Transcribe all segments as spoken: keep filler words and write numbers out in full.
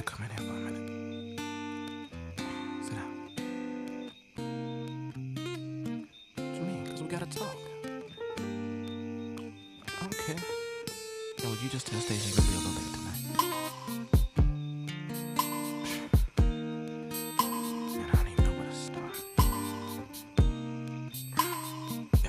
come in here for a minute. Sit down. What you mean? Because we gotta talk. Okay. Yo, would you just tell Stacey you're gonna be a little late tonight? Man, I don't even know where to start. Yo,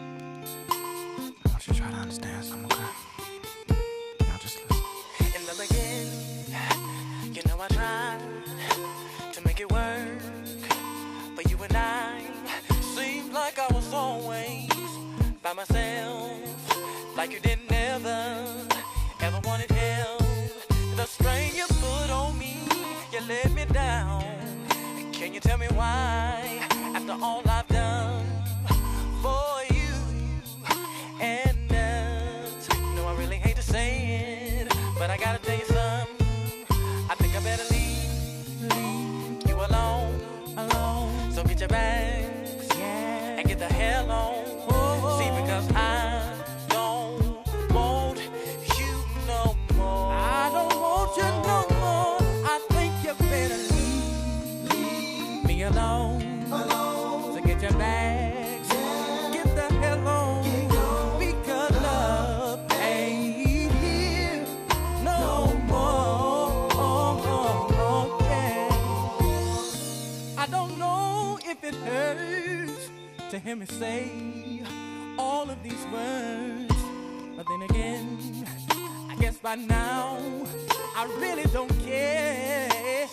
I want you to try to understand something, okay? Now just listen. And love again, you know I tried to make it work, but you and I seemed like I was always by myself, like you didn't ever, ever wanted help. The strain you put on me, you let me down. Can you tell me why, after all I've done for you? And uh, you know I really hate to say it, but I gotta tell you something. I think I better leave, leave you alone, alone. So get your bags, yeah, and get the hell on. Oh, see, because I don't want you no more. I don't want you no more. I think you better leave, leave me alone, alone. So get your bags, yeah, get the hell on, because love ain't here no more. Oh, oh, oh, yeah. I don't know if it hurts to hear me say all of these words, but then again, I guess by now I really don't care.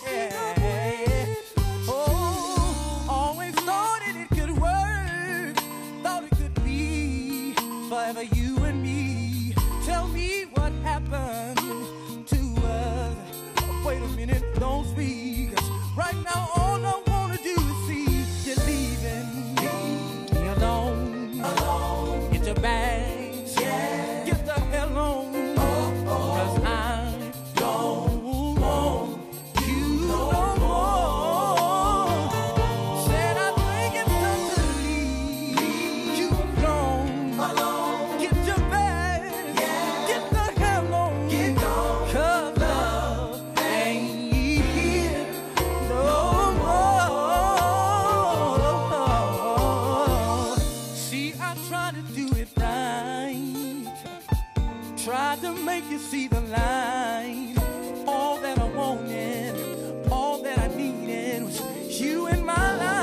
Oh, always thought it, it could work, thought it could be forever you and me. Tell me what happened to us. Wait a minute, don't speak, 'cause right now all I wanna do is see you leaving me alone, alone. Get your bags, yeah, get the hell on, oh, oh. 'Cause I don't want you no more. Said I think it's time to leave you alone, alone. Get your bags, yeah, get the hell on, get gone. 'Cause love ain't here no more. See, I try to do it right, try to make you see the line. All that I wanted, all that I needed was you in my life.